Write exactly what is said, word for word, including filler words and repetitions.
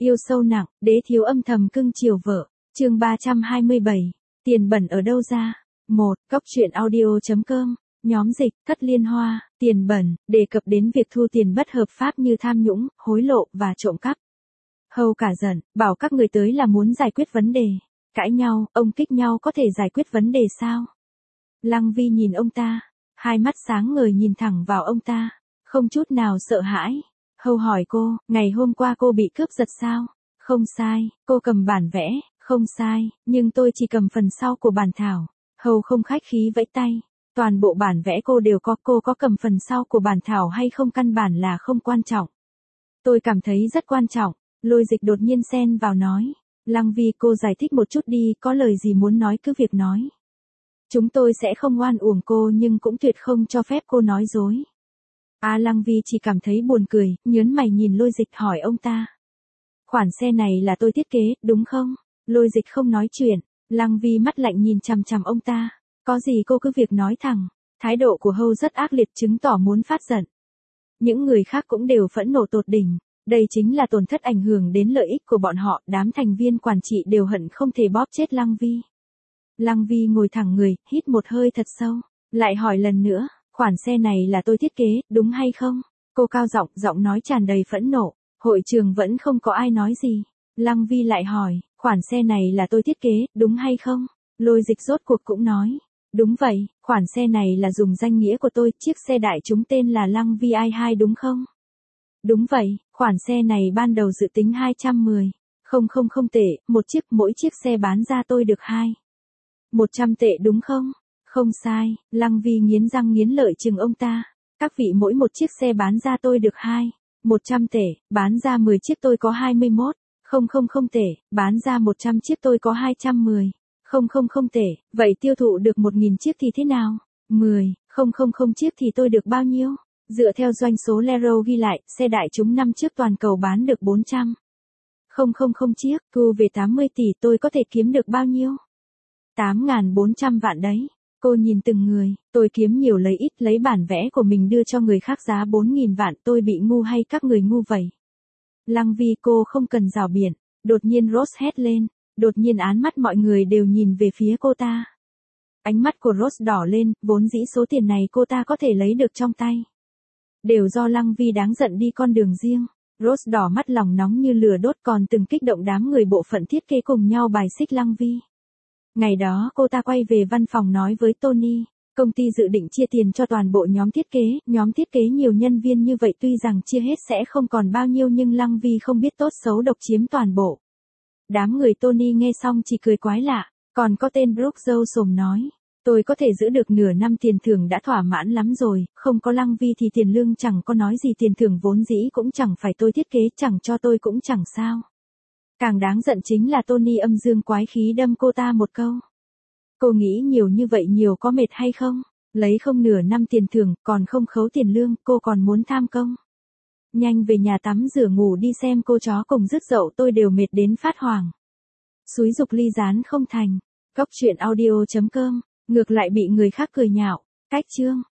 Yêu sâu nặng, đế thiếu âm thầm cưng chiều vợ. Chương ba trăm hai mươi bảy. Tiền bẩn ở đâu ra? một. Cóc truyện audio.com. Nhóm dịch, Thất Liên Hoa, tiền bẩn, đề cập đến việc thu tiền bất hợp pháp như tham nhũng, hối lộ và trộm cắp. Hầu cả giận, bảo các người tới là muốn giải quyết vấn đề. Cãi nhau, ông kích nhau có thể giải quyết vấn đề sao? Lăng Vi nhìn ông ta, hai mắt sáng ngời nhìn thẳng vào ông ta, không chút nào sợ hãi. Hầu hỏi cô, ngày hôm qua cô bị cướp giật sao? Không sai, cô cầm bản vẽ, không sai, nhưng tôi chỉ cầm phần sau của bản thảo. Hầu không khách khí vẫy tay. Toàn bộ bản vẽ cô đều có, cô có cầm phần sau của bản thảo hay không căn bản là không quan trọng. Tôi cảm thấy rất quan trọng. Lôi Dịch đột nhiên xen vào nói. Lăng Vi, cô giải thích một chút đi, có lời gì muốn nói cứ việc nói. Chúng tôi sẽ không oan uổng cô nhưng cũng tuyệt không cho phép cô nói dối. À, Lăng Vi chỉ cảm thấy buồn cười, nhớn mày nhìn Lôi Dịch hỏi ông ta. Khoản xe này là tôi thiết kế, đúng không? Lôi Dịch không nói chuyện. Lăng Vi mắt lạnh nhìn chằm chằm ông ta. Có gì cô cứ việc nói thẳng. Thái độ của Hầu rất ác liệt chứng tỏ muốn phát giận. Những người khác cũng đều phẫn nộ tột đỉnh. Đây chính là tổn thất ảnh hưởng đến lợi ích của bọn họ. Đám thành viên quản trị đều hận không thể bóp chết Lăng Vi. Lăng Vi ngồi thẳng người, hít một hơi thật sâu. Lại hỏi lần nữa, khoản xe này là tôi thiết kế, đúng hay không? Cô cao giọng, giọng nói tràn đầy phẫn nộ. Hội trường vẫn không có ai nói gì. Lăng Vi lại hỏi, khoản xe này là tôi thiết kế, đúng hay không? Lôi Dịch rốt cuộc cũng nói. Đúng vậy, khoản xe này là dùng danh nghĩa của tôi, chiếc xe đại chúng tên là Lăng Vi i hai đúng không? Đúng vậy, khoản xe này ban đầu dự tính hai trăm mười. Không không không tệ, một chiếc, mỗi chiếc xe bán ra tôi được hai. một trăm tệ đúng không? Không sai, Lăng Vi nghiến răng nghiến lợi chừng ông ta. Các vị, mỗi một chiếc xe bán ra tôi được hai. một trăm tệ, bán ra mười chiếc tôi có hai mươi mốt. Không không không tệ, bán ra một trăm chiếc tôi có hai trăm mười. Không không không tệ, vậy tiêu thụ được một nghìn chiếc thì thế nào? mười, không không không chiếc thì tôi được bao nhiêu? Dựa theo doanh số Lero ghi lại, xe đại chúng năm trước toàn cầu bán được bốn trăm. Không không không chiếc, thu về tám mươi tỷ, tôi có thể kiếm được bao nhiêu? tám nghìn bốn trăm vạn đấy. Cô nhìn từng người, tôi kiếm nhiều lấy ít, lấy bản vẽ của mình đưa cho người khác giá bốn nghìn vạn, tôi bị ngu hay các người ngu vậy? Lăng Vi, cô không cần rào biện. Đột nhiên Rose hét lên. Đột nhiên án mắt mọi người đều nhìn về phía cô ta. Ánh mắt của Rose đỏ lên, vốn dĩ số tiền này cô ta có thể lấy được trong tay. Đều do Lăng Vi đáng giận đi con đường riêng. Rose đỏ mắt lòng nóng như lửa đốt, còn từng kích động đám người bộ phận thiết kế cùng nhau bài xích Lăng Vi. Ngày đó cô ta quay về văn phòng nói với Tony. Công ty dự định chia tiền cho toàn bộ nhóm thiết kế, nhóm thiết kế nhiều nhân viên như vậy tuy rằng chia hết sẽ không còn bao nhiêu nhưng Lăng Vi không biết tốt xấu độc chiếm toàn bộ. Đám người Tony nghe xong chỉ cười quái lạ, còn có tên Brooke Johnson nói, tôi có thể giữ được nửa năm tiền thưởng đã thỏa mãn lắm rồi, không có Lăng Vi thì tiền lương chẳng có nói gì, tiền thưởng vốn dĩ cũng chẳng phải tôi thiết kế, chẳng cho tôi cũng chẳng sao. Càng đáng giận chính là Tony âm dương quái khí đâm cô ta một câu. Cô nghĩ nhiều như vậy nhiều có mệt hay không? Lấy không nửa năm tiền thưởng, còn không khấu tiền lương, cô còn muốn tham công. Nhanh về nhà tắm rửa ngủ đi, xem cô chó cùng rứt dậu tôi đều mệt đến phát hoảng. Xúi dục ly gián không thành. Cóc truyện audio chấm com. Ngược lại bị người khác cười nhạo. Cách chương.